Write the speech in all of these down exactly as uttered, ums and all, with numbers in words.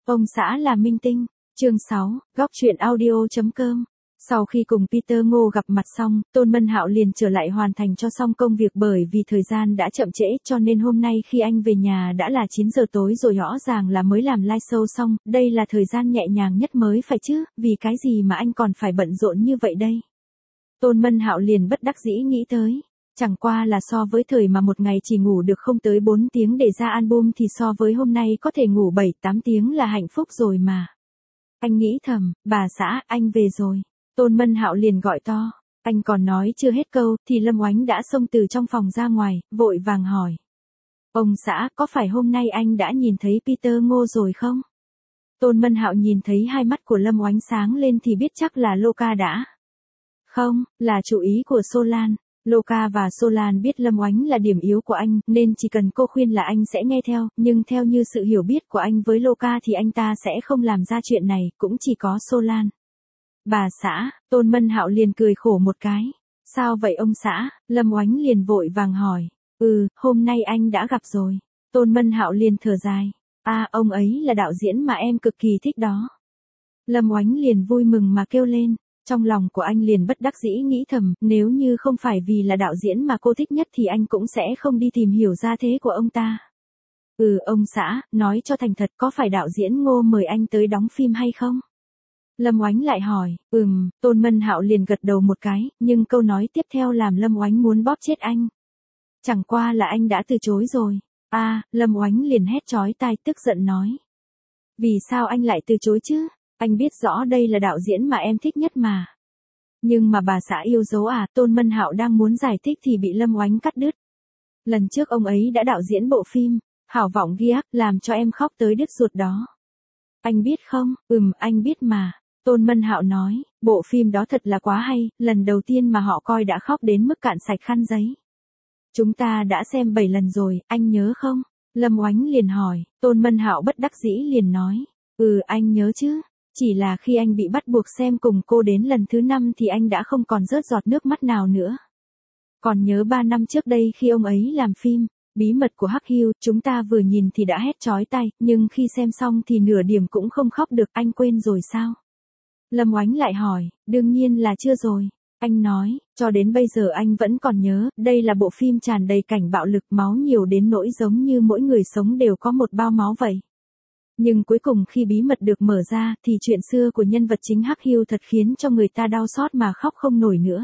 Ông xã là minh tinh. Chương sáu, góc truyện audio chấm com. Sau khi cùng Peter Ngô gặp mặt xong, Tôn Mân Hạo liền trở lại hoàn thành cho xong công việc, bởi vì thời gian đã chậm trễ cho nên hôm nay khi anh về nhà đã là chín giờ tối rồi, rõ ràng là mới làm live show xong, đây là thời gian nhẹ nhàng nhất mới phải chứ, vì cái gì mà anh còn phải bận rộn như vậy đây? Tôn Mân Hạo liền bất đắc dĩ nghĩ tới. Chẳng qua là so với thời mà một ngày chỉ ngủ được không tới bốn tiếng để ra album thì so với hôm nay có thể ngủ bảy tám tiếng là hạnh phúc rồi mà. Anh nghĩ thầm, bà xã, anh về rồi. Tôn Mân Hạo liền gọi to. Anh còn nói chưa hết câu, thì Lâm Oánh đã xông từ trong phòng ra ngoài, vội vàng hỏi. Ông xã, có phải hôm nay anh đã nhìn thấy Peter Ngô rồi không? Tôn Mân Hạo nhìn thấy hai mắt của Lâm Oánh sáng lên thì biết chắc là Loca đã. Không, là chủ ý của Solan. Loca và Solan biết Lâm Oánh là điểm yếu của anh, nên chỉ cần cô khuyên là anh sẽ nghe theo, nhưng theo như sự hiểu biết của anh với Loca thì anh ta sẽ không làm ra chuyện này, cũng chỉ có Solan. Bà xã, Tôn Mân Hạo liền cười khổ một cái. Sao vậy ông xã? Lâm Oánh liền vội vàng hỏi. Ừ, hôm nay anh đã gặp rồi. Tôn Mân Hạo liền thở dài. À, ông ấy là đạo diễn mà em cực kỳ thích đó. Lâm Oánh liền vui mừng mà kêu lên. Trong lòng của anh liền bất đắc dĩ nghĩ thầm, nếu như không phải vì là đạo diễn mà cô thích nhất thì anh cũng sẽ không đi tìm hiểu gia thế của ông ta. Ừ, ông xã, nói cho thành thật, có phải đạo diễn Ngô mời anh tới đóng phim hay không? Lâm Oánh lại hỏi. Ừm, Tôn Mân Hạo liền gật đầu một cái, nhưng câu nói tiếp theo làm Lâm Oánh muốn bóp chết anh. Chẳng qua là anh đã từ chối rồi. À, Lâm Oánh liền hét chói tai tức giận nói. Vì sao anh lại từ chối chứ? Anh biết rõ đây là đạo diễn mà em thích nhất mà. Nhưng mà bà xã yêu dấu à, Tôn Mân Hạo đang muốn giải thích thì bị Lâm Oánh cắt đứt. Lần trước ông ấy đã đạo diễn bộ phim Hảo Vọng Ghi Ác, làm cho em khóc tới đứt ruột đó. Anh biết không? Ừm, anh biết mà. Tôn Mân Hạo nói, bộ phim đó thật là quá hay, lần đầu tiên mà họ coi đã khóc đến mức cạn sạch khăn giấy. Chúng ta đã xem bảy lần rồi, anh nhớ không? Lâm Oánh liền hỏi. Tôn Mân Hạo bất đắc dĩ liền nói. Ừ, anh nhớ chứ. Chỉ là khi anh bị bắt buộc xem cùng cô đến lần thứ năm thì anh đã không còn rớt giọt nước mắt nào nữa. Còn nhớ ba năm trước đây khi ông ấy làm phim Bí mật của Hắc Hưu, chúng ta vừa nhìn thì đã hét chói tai, nhưng khi xem xong thì nửa điểm cũng không khóc được, anh quên rồi sao? Lâm Oánh lại hỏi. Đương nhiên là chưa rồi. Anh nói, cho đến bây giờ anh vẫn còn nhớ, đây là bộ phim tràn đầy cảnh bạo lực, máu nhiều đến nỗi giống như mỗi người sống đều có một bao máu vậy. Nhưng cuối cùng khi bí mật được mở ra thì chuyện xưa của nhân vật chính Hắc Hưu thật khiến cho người ta đau xót mà khóc không nổi nữa.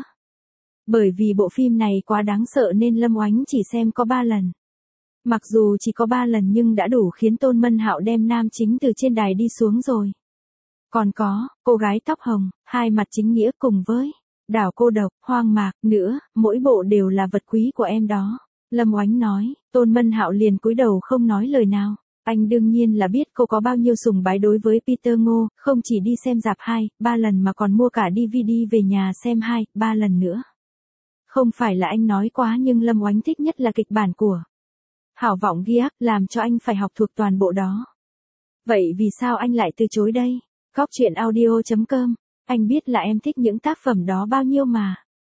Bởi vì bộ phim này quá đáng sợ nên Lâm Oánh chỉ xem có ba lần. Mặc dù chỉ có ba lần nhưng đã đủ khiến Tôn Mân Hạo đem nam chính từ trên đài đi xuống rồi. Còn có, cô gái tóc hồng, hai mặt chính nghĩa cùng với Đảo Cô Độc, Hoang Mạc, nữa, mỗi bộ đều là vật quý của em đó. Lâm Oánh nói. Tôn Mân Hạo liền cúi đầu không nói lời nào. Anh đương nhiên là biết cô có bao nhiêu sùng bái đối với Peter Ngô, không chỉ đi xem rạp hai, ba lần mà còn mua cả đê vê đê về nhà xem hai, ba lần nữa. Không phải là anh nói quá, nhưng Lâm Oánh thích nhất là kịch bản của Hảo Vọng Ghi Ác, làm cho anh phải học thuộc toàn bộ đó. Vậy vì sao anh lại từ chối đây? Góc truyện audio chấm com. Anh biết là em thích những tác phẩm đó bao nhiêu mà.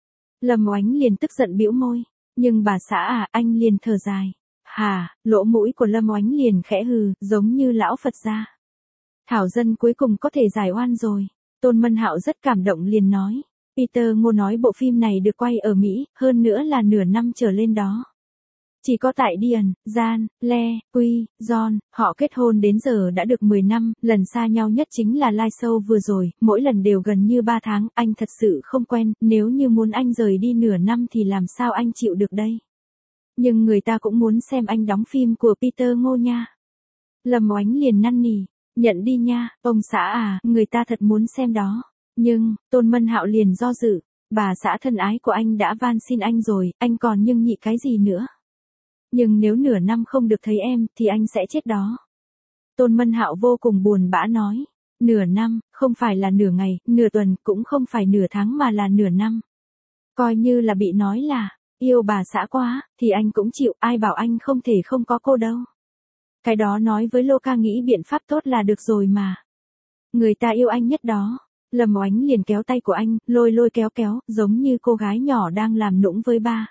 Lâm Oánh liền tức giận bĩu môi. Nhưng bà xã à, anh liền thở dài. Hà, lỗ mũi của Lâm Oánh liền khẽ hừ, giống như lão Phật gia. Thảo dân cuối cùng có thể giải oan rồi. Tôn Mân Hạo rất cảm động liền nói. Peter Ngô nói bộ phim này được quay ở Mỹ, hơn nữa là nửa năm trở lên đó. Chỉ có tại Diane, Jan, Le, Quy, John, họ kết hôn đến giờ đã được mười năm, lần xa nhau nhất chính là live show vừa rồi, mỗi lần đều gần như ba tháng, anh thật sự không quen, nếu như muốn anh rời đi nửa năm thì làm sao anh chịu được đây? Nhưng người ta cũng muốn xem anh đóng phim của Peter Ngô nha. Lâm Oánh liền năn nỉ, nhận đi nha, ông xã à, người ta thật muốn xem đó. Nhưng, Tôn Mân Hạo liền do dự, bà xã thân ái của anh đã van xin anh rồi, anh còn nhưng nhị cái gì nữa. Nhưng nếu nửa năm không được thấy em, thì anh sẽ chết đó. Tôn Mân Hạo vô cùng buồn bã nói. Nửa năm, không phải là nửa ngày, nửa tuần, cũng không phải nửa tháng mà là nửa năm. Coi như là bị nói là yêu bà xã quá, thì anh cũng chịu, ai bảo anh không thể không có cô đâu. Cái đó nói với Loca nghĩ biện pháp tốt là được rồi mà. Người ta yêu anh nhất đó. Lâm Oánh liền kéo tay của anh, lôi lôi kéo kéo, giống như cô gái nhỏ đang làm nũng với ba.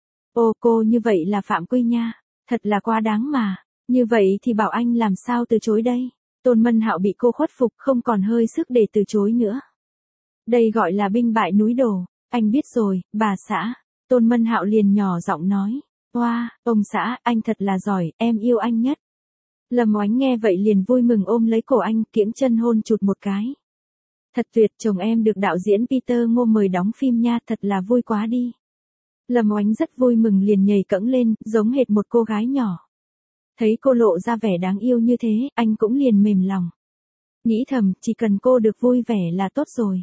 Ô cô như vậy là phạm quy nha, thật là quá đáng mà, như vậy thì bảo anh làm sao từ chối đây. Tôn Mân Hạo bị cô khuất phục, không còn hơi sức để từ chối nữa. Đây gọi là binh bại núi đổ. Anh biết rồi, bà xã. Tôn Mân Hạo liền nhỏ giọng nói. Oa, wow, ông xã, anh thật là giỏi, em yêu anh nhất. Lâm Oánh nghe vậy liền vui mừng ôm lấy cổ anh, kiễng chân hôn chụt một cái. Thật tuyệt, chồng em được đạo diễn Peter Ngô mời đóng phim nha, thật là vui quá đi. Lâm Oánh rất vui mừng liền nhảy cẫng lên, giống hệt một cô gái nhỏ. Thấy cô lộ ra vẻ đáng yêu như thế, anh cũng liền mềm lòng. Nghĩ thầm, chỉ cần cô được vui vẻ là tốt rồi.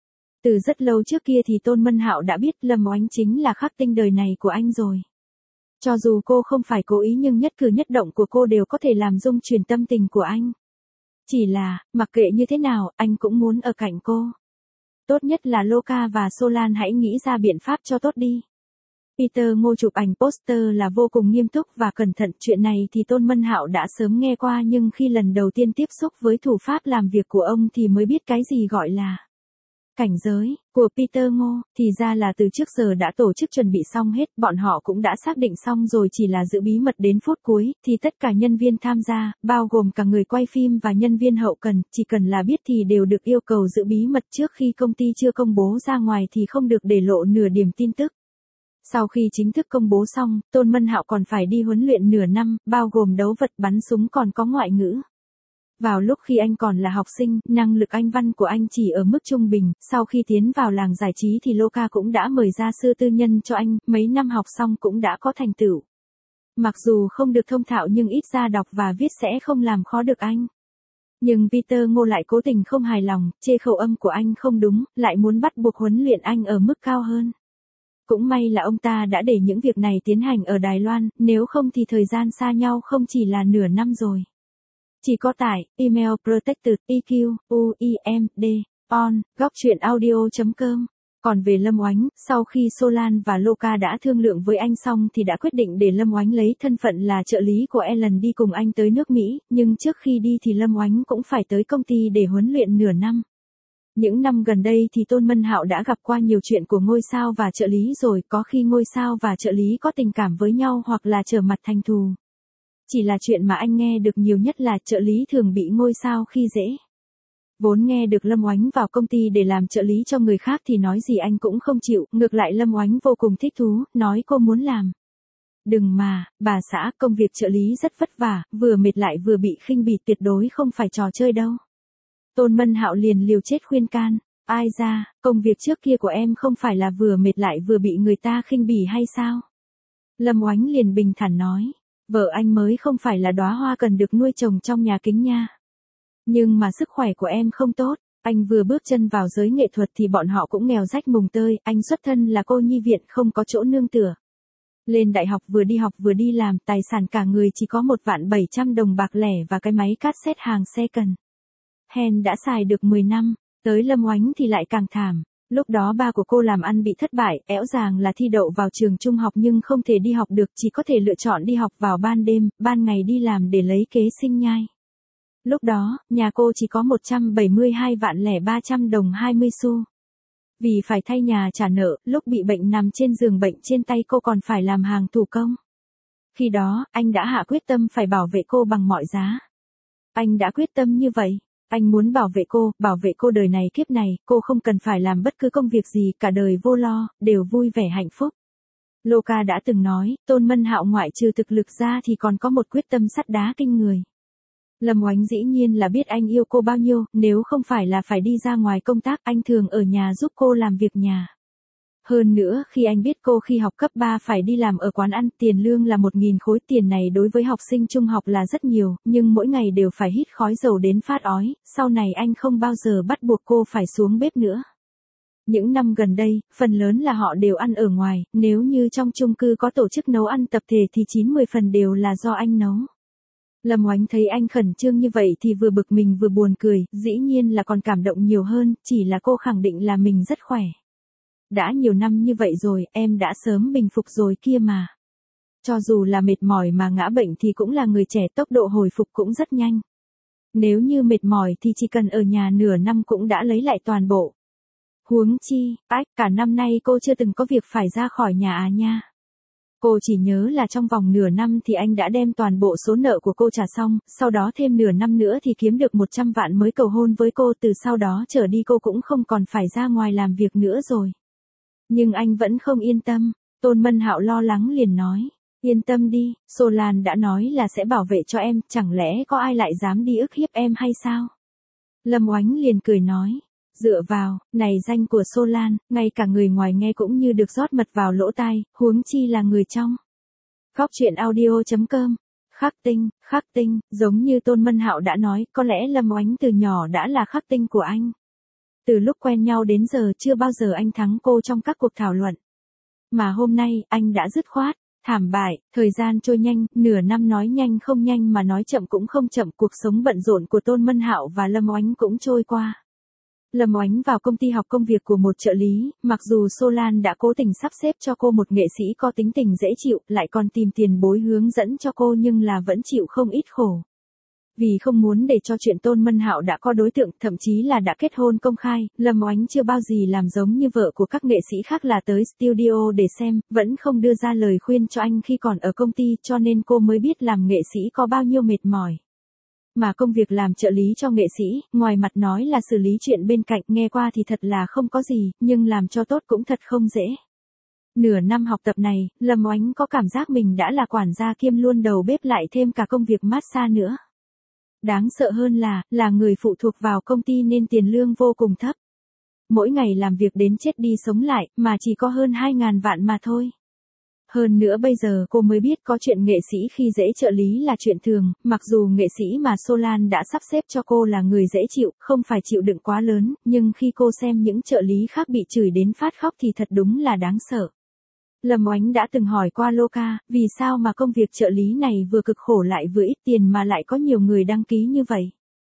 Từ rất lâu trước kia thì Tôn Mân Hạo đã biết Lâm Oánh chính là khắc tinh đời này của anh rồi. Cho dù cô không phải cố ý nhưng nhất cử nhất động của cô đều có thể làm rung chuyển tâm tình của anh. Chỉ là, mặc kệ như thế nào, anh cũng muốn ở cạnh cô. Tốt nhất là Loka và Solan hãy nghĩ ra biện pháp cho tốt đi. Peter Ngô chụp ảnh poster là vô cùng nghiêm túc và cẩn thận, chuyện này thì Tôn Mân Hạo đã sớm nghe qua nhưng khi lần đầu tiên tiếp xúc với thủ pháp làm việc của ông thì mới biết cái gì gọi là cảnh giới của Peter Ngô, thì ra là từ trước giờ đã tổ chức chuẩn bị xong hết, bọn họ cũng đã xác định xong rồi, chỉ là giữ bí mật đến phút cuối, thì tất cả nhân viên tham gia, bao gồm cả người quay phim và nhân viên hậu cần, chỉ cần là biết thì đều được yêu cầu giữ bí mật trước khi công ty chưa công bố ra ngoài thì không được để lộ nửa điểm tin tức. Sau khi chính thức công bố xong, Tôn Mân Hạo còn phải đi huấn luyện nửa năm, bao gồm đấu vật, bắn súng còn có ngoại ngữ. Vào lúc khi anh còn là học sinh, năng lực Anh văn của anh chỉ ở mức trung bình, sau khi tiến vào làng giải trí thì Loka cũng đã mời gia sư tư nhân cho anh, mấy năm học xong cũng đã có thành tựu. Mặc dù không được thông thạo nhưng ít ra đọc và viết sẽ không làm khó được anh. Nhưng Peter Ngô lại cố tình không hài lòng, chê khẩu âm của anh không đúng, lại muốn bắt buộc huấn luyện anh ở mức cao hơn. Cũng may là ông ta đã để những việc này tiến hành ở Đài Loan, nếu không thì thời gian xa nhau không chỉ là nửa năm rồi. Chỉ có tải, email protected, e q, u i m d, on, góc truyện audio chấm com. Còn về Lâm Oánh, sau khi Solan và Loka đã thương lượng với anh xong thì đã quyết định để Lâm Oánh lấy thân phận là trợ lý của Ellen đi cùng anh tới nước Mỹ, nhưng trước khi đi thì Lâm Oánh cũng phải tới công ty để huấn luyện nửa năm. Những năm gần đây thì Tôn Mân Hạo đã gặp qua nhiều chuyện của ngôi sao và trợ lý rồi, có khi ngôi sao và trợ lý có tình cảm với nhau hoặc là trở mặt thành thù. Chỉ là chuyện mà anh nghe được nhiều nhất là trợ lý thường bị ngôi sao khi dễ. Vốn nghe được Lâm Oánh vào công ty để làm trợ lý cho người khác thì nói gì anh cũng không chịu, ngược lại Lâm Oánh vô cùng thích thú, nói cô muốn làm. Đừng mà, bà xã, công việc trợ lý rất vất vả, vừa mệt lại vừa bị khinh bỉ, tuyệt đối không phải trò chơi đâu. Tôn Mân Hạo liền liều chết khuyên can, ai ra, công việc trước kia của em không phải là vừa mệt lại vừa bị người ta khinh bỉ hay sao? Lâm Oánh liền bình thản nói, vợ anh mới không phải là đóa hoa cần được nuôi trồng trong nhà kính nha. Nhưng mà sức khỏe của em không tốt, anh vừa bước chân vào giới nghệ thuật thì bọn họ cũng nghèo rách mùng tơi, anh xuất thân là cô nhi viện không có chỗ nương tựa. Lên đại học vừa đi học vừa đi làm, tài sản cả người chỉ có một vạn bảy trăm đồng bạc lẻ và cái máy cassette hàng second hand đã xài được mười năm, tới Lâm Oánh thì lại càng thảm. Lúc đó ba của cô làm ăn bị thất bại, ẻo ràng là thi đậu vào trường trung học nhưng không thể đi học được, chỉ có thể lựa chọn đi học vào ban đêm, ban ngày đi làm để lấy kế sinh nhai. Lúc đó, nhà cô chỉ có một trăm bảy mươi hai vạn lẻ ba trăm đồng hai mươi xu. Vì phải thay nhà trả nợ, lúc bị bệnh nằm trên giường bệnh trên tay cô còn phải làm hàng thủ công. Khi đó, anh đã hạ quyết tâm phải bảo vệ cô bằng mọi giá. Anh đã quyết tâm như vậy. Anh muốn bảo vệ cô, bảo vệ cô đời này kiếp này, cô không cần phải làm bất cứ công việc gì, cả đời vô lo, đều vui vẻ hạnh phúc. Loka đã từng nói, Tôn Mân Hạo ngoại trừ thực lực ra thì còn có một quyết tâm sắt đá kinh người. Lâm Oánh dĩ nhiên là biết anh yêu cô bao nhiêu, nếu không phải là phải đi ra ngoài công tác, anh thường ở nhà giúp cô làm việc nhà. Hơn nữa, khi anh biết cô khi học cấp ba phải đi làm ở quán ăn, tiền lương là một nghìn khối, tiền này đối với học sinh trung học là rất nhiều, nhưng mỗi ngày đều phải hít khói dầu đến phát ói, sau này anh không bao giờ bắt buộc cô phải xuống bếp nữa. Những năm gần đây, phần lớn là họ đều ăn ở ngoài, nếu như trong chung cư có tổ chức nấu ăn tập thể thì chín mười phần đều là do anh nấu. Lâm Oánh thấy anh khẩn trương như vậy thì vừa bực mình vừa buồn cười, dĩ nhiên là còn cảm động nhiều hơn, chỉ là cô khẳng định là mình rất khỏe. Đã nhiều năm như vậy rồi, em đã sớm bình phục rồi kia mà. Cho dù là mệt mỏi mà ngã bệnh thì cũng là người trẻ, tốc độ hồi phục cũng rất nhanh. Nếu như mệt mỏi thì chỉ cần ở nhà nửa năm cũng đã lấy lại toàn bộ. Huống chi, ách, cả năm nay cô chưa từng có việc phải ra khỏi nhà à nha. Cô chỉ nhớ là trong vòng nửa năm thì anh đã đem toàn bộ số nợ của cô trả xong, sau đó thêm nửa năm nữa thì kiếm được một trăm vạn mới cầu hôn với cô, từ sau đó trở đi cô cũng không còn phải ra ngoài làm việc nữa rồi. Nhưng anh vẫn không yên tâm, Tôn Mân Hạo lo lắng liền nói, yên tâm đi, Solan đã nói là sẽ bảo vệ cho em, chẳng lẽ có ai lại dám đi ức hiếp em hay sao? Lâm Oánh liền cười nói, dựa vào, này danh của Solan, ngay cả người ngoài nghe cũng như được rót mật vào lỗ tai, huống chi là người trong. Góc truyện audio chấm com. Khắc tinh, khắc tinh, giống như Tôn Mân Hạo đã nói, có lẽ Lâm Oánh từ nhỏ đã là khắc tinh của anh. Từ lúc quen nhau đến giờ chưa bao giờ anh thắng cô trong các cuộc thảo luận. Mà hôm nay, anh đã dứt khoát, thảm bại, thời gian trôi nhanh, nửa năm nói nhanh không nhanh mà nói chậm cũng không chậm, cuộc sống bận rộn của Tôn Mân Hạo và Lâm Oánh cũng trôi qua. Lâm Oánh vào công ty học công việc của một trợ lý, mặc dù Solan đã cố tình sắp xếp cho cô một nghệ sĩ có tính tình dễ chịu, lại còn tìm tiền bối hướng dẫn cho cô nhưng là vẫn chịu không ít khổ. Vì không muốn để cho chuyện Tôn Mân Hạo đã có đối tượng, thậm chí là đã kết hôn công khai, Lâm Oánh chưa bao gì làm giống như vợ của các nghệ sĩ khác là tới studio để xem, vẫn không đưa ra lời khuyên cho anh khi còn ở công ty, cho nên cô mới biết làm nghệ sĩ có bao nhiêu mệt mỏi. Mà công việc làm trợ lý cho nghệ sĩ, ngoài mặt nói là xử lý chuyện bên cạnh, nghe qua thì thật là không có gì, nhưng làm cho tốt cũng thật không dễ. Nửa năm học tập này, Lâm Oánh có cảm giác mình đã là quản gia kiêm luôn đầu bếp lại thêm cả công việc massage nữa. Đáng sợ hơn là, là người phụ thuộc vào công ty nên tiền lương vô cùng thấp. Mỗi ngày làm việc đến chết đi sống lại, mà chỉ có hơn hai ngàn vạn mà thôi. Hơn nữa bây giờ cô mới biết có chuyện nghệ sĩ khi dễ trợ lý là chuyện thường, mặc dù nghệ sĩ mà Solan đã sắp xếp cho cô là người dễ chịu, không phải chịu đựng quá lớn, nhưng khi cô xem những trợ lý khác bị chửi đến phát khóc thì thật đúng là đáng sợ. Lâm Oánh đã từng hỏi qua Loka, vì sao mà công việc trợ lý này vừa cực khổ lại vừa ít tiền mà lại có nhiều người đăng ký như vậy.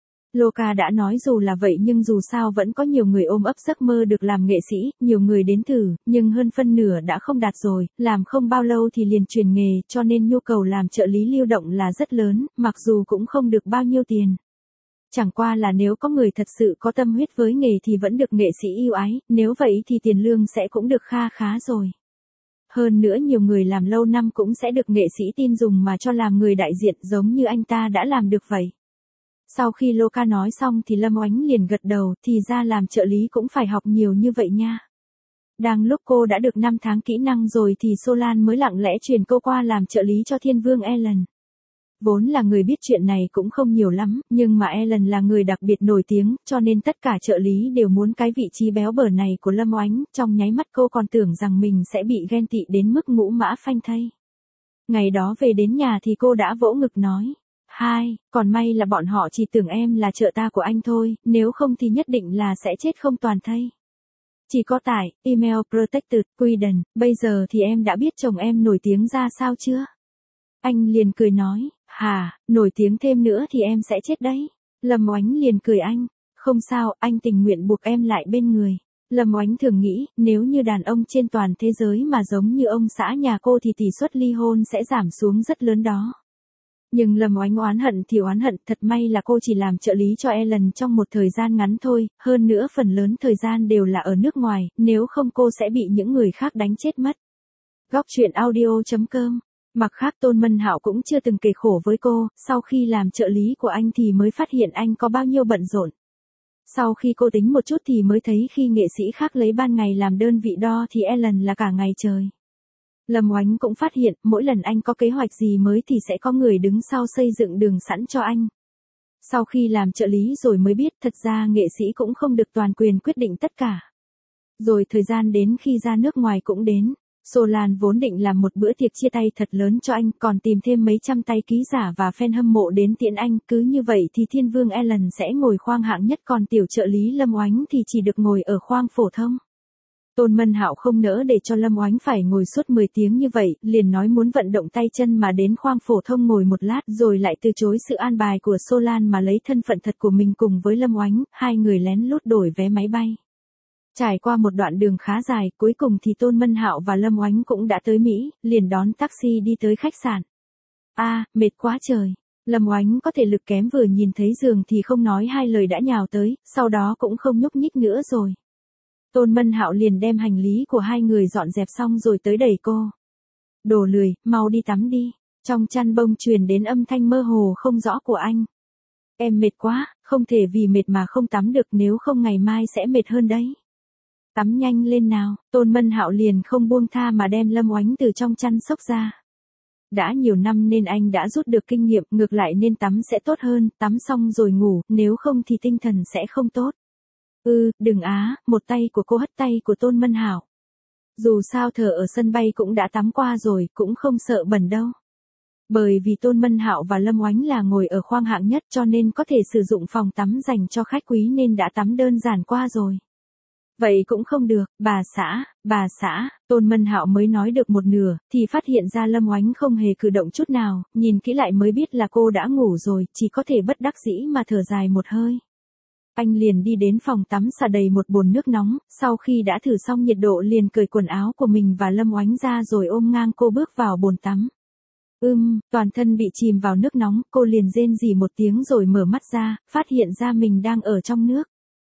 Loka đã nói dù là vậy nhưng dù sao vẫn có nhiều người ôm ấp giấc mơ được làm nghệ sĩ, nhiều người đến thử, nhưng hơn phân nửa đã không đạt rồi, làm không bao lâu thì liền chuyển nghề, cho nên nhu cầu làm trợ lý lưu động là rất lớn, mặc dù cũng không được bao nhiêu tiền. Chẳng qua là nếu có người thật sự có tâm huyết với nghề thì vẫn được nghệ sĩ yêu ái, nếu vậy thì tiền lương sẽ cũng được kha khá rồi. Hơn nữa nhiều người làm lâu năm cũng sẽ được nghệ sĩ tin dùng mà cho làm người đại diện giống như anh ta đã làm được vậy. Sau khi Loka nói xong thì Lâm Oánh liền gật đầu, thì ra làm trợ lý cũng phải học nhiều như vậy nha. Đang lúc cô đã được năm tháng kỹ năng rồi thì Solan mới lặng lẽ truyền cô qua làm trợ lý cho Thiên Vương Ellen. Vốn là người biết chuyện này cũng không nhiều lắm, nhưng mà Ellen là người đặc biệt nổi tiếng, cho nên tất cả trợ lý đều muốn cái vị trí béo bở này của Lâm Oánh, trong nháy mắt cô còn tưởng rằng mình sẽ bị ghen tị đến mức ngũ mã phanh thây. Ngày đó về đến nhà thì cô đã vỗ ngực nói, hai, còn may là bọn họ chỉ tưởng em là trợ ta của anh thôi, nếu không thì nhất định là sẽ chết không toàn thây. Chỉ có tải, email protected, Sweden, bây giờ thì em đã biết chồng em nổi tiếng ra sao chưa? Anh liền cười nói, hà, nổi tiếng thêm nữa thì em sẽ chết đấy. Lâm Oánh liền cười anh, không sao, anh tình nguyện buộc em lại bên người. Lâm Oánh thường nghĩ, nếu như đàn ông trên toàn thế giới mà giống như ông xã nhà cô thì tỷ suất ly hôn sẽ giảm xuống rất lớn đó. Nhưng Lâm Oánh oán hận thì oán hận, thật may là cô chỉ làm trợ lý cho Ellen trong một thời gian ngắn thôi, hơn nữa phần lớn thời gian đều là ở nước ngoài, nếu không cô sẽ bị những người khác đánh chết mất. Góc truyện audio chấm com. Mặt khác Tôn Mân Hạo cũng chưa từng kể khổ với cô, sau khi làm trợ lý của anh thì mới phát hiện anh có bao nhiêu bận rộn. Sau khi cô tính một chút thì mới thấy khi nghệ sĩ khác lấy ban ngày làm đơn vị đo thì Ellen là cả ngày trời. Lâm Oánh cũng phát hiện, mỗi lần anh có kế hoạch gì mới thì sẽ có người đứng sau xây dựng đường sẵn cho anh. Sau khi làm trợ lý rồi mới biết thật ra nghệ sĩ cũng không được toàn quyền quyết định tất cả. Rồi thời gian đến khi ra nước ngoài cũng đến. Solan vốn định làm một bữa tiệc chia tay thật lớn cho anh, còn tìm thêm mấy trăm tay ký giả và fan hâm mộ đến tiễn anh, cứ như vậy thì Thiên Vương Ellen sẽ ngồi khoang hạng nhất, còn tiểu trợ lý Lâm Oánh thì chỉ được ngồi ở khoang phổ thông. Tôn Mân Hạo không nỡ để cho Lâm Oánh phải ngồi suốt mười tiếng như vậy, liền nói muốn vận động tay chân mà đến khoang phổ thông ngồi một lát, rồi lại từ chối sự an bài của Solan mà lấy thân phận thật của mình cùng với Lâm Oánh, hai người lén lút đổi vé máy bay. Trải qua một đoạn đường khá dài, cuối cùng thì Tôn Mân Hạo và Lâm Oánh cũng đã tới Mỹ, liền đón taxi đi tới khách sạn. A, à, mệt quá trời. Lâm Oánh có thể lực kém, vừa nhìn thấy giường thì không nói hai lời đã nhào tới, sau đó cũng không nhúc nhích nữa rồi. Tôn Mân Hạo liền đem hành lý của hai người dọn dẹp xong rồi tới đẩy cô. Đồ lười, mau đi tắm đi. Trong chăn bông truyền đến âm thanh mơ hồ không rõ của anh. Em mệt quá, không thể vì mệt mà không tắm được, nếu không ngày mai sẽ mệt hơn đấy. Tắm nhanh lên nào. Tôn Mân Hạo liền không buông tha mà đem Lâm Oánh từ trong chăn xốc ra. Đã nhiều năm nên anh đã rút được kinh nghiệm, ngược lại nên tắm sẽ tốt hơn, tắm xong rồi ngủ, nếu không thì tinh thần sẽ không tốt. Ừ, đừng á, một tay của cô hất tay của Tôn Mân Hạo. Dù sao thở ở sân bay cũng đã tắm qua rồi, cũng không sợ bẩn đâu. Bởi vì Tôn Mân Hạo và Lâm Oánh là ngồi ở khoang hạng nhất cho nên có thể sử dụng phòng tắm dành cho khách quý nên đã tắm đơn giản qua rồi. Vậy cũng không được, bà xã, bà xã, Tôn Mân Hạo mới nói được một nửa, thì phát hiện ra Lâm Oánh không hề cử động chút nào, nhìn kỹ lại mới biết là cô đã ngủ rồi, chỉ có thể bất đắc dĩ mà thở dài một hơi. Anh liền đi đến phòng tắm xả đầy một bồn nước nóng, sau khi đã thử xong nhiệt độ liền cởi quần áo của mình và Lâm Oánh ra rồi ôm ngang cô bước vào bồn tắm. Ưm, toàn thân bị chìm vào nước nóng, cô liền rên rỉ một tiếng rồi mở mắt ra, phát hiện ra mình đang ở trong nước.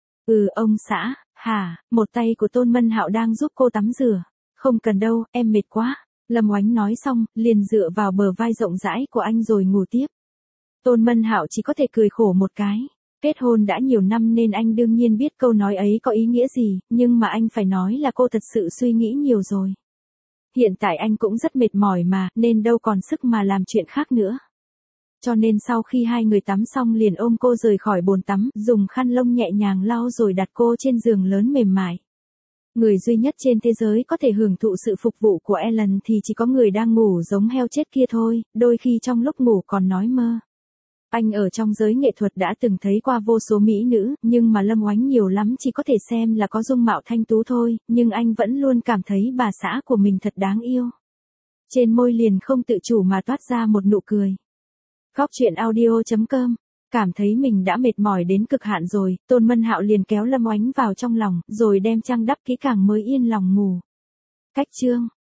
Ừ ông xã, hả, một tay của Tôn Mân Hạo đang giúp cô tắm rửa. Không cần đâu, em mệt quá. Lâm Oánh nói xong, liền dựa vào bờ vai rộng rãi của anh rồi ngủ tiếp. Tôn Mân Hạo chỉ có thể cười khổ một cái. Kết hôn đã nhiều năm nên anh đương nhiên biết câu nói ấy có ý nghĩa gì, nhưng mà anh phải nói là cô thật sự suy nghĩ nhiều rồi. Hiện tại anh cũng rất mệt mỏi mà, nên đâu còn sức mà làm chuyện khác nữa. Cho nên sau khi hai người tắm xong liền ôm cô rời khỏi bồn tắm, dùng khăn lông nhẹ nhàng lau rồi đặt cô trên giường lớn mềm mại. Người duy nhất trên thế giới có thể hưởng thụ sự phục vụ của Ellen thì chỉ có người đang ngủ giống heo chết kia thôi, đôi khi trong lúc ngủ còn nói mơ. Anh ở trong giới nghệ thuật đã từng thấy qua vô số mỹ nữ, nhưng mà Lâm Oánh nhiều lắm chỉ có thể xem là có dung mạo thanh tú thôi, nhưng anh vẫn luôn cảm thấy bà xã của mình thật đáng yêu. Trên môi liền không tự chủ mà toát ra một nụ cười. Góc truyện audio chấm com. Cảm thấy mình đã mệt mỏi đến cực hạn rồi, Tôn Mân Hạo liền kéo Lâm Oánh vào trong lòng, rồi đem chăn đắp kỹ càng mới yên lòng ngủ. Cách chương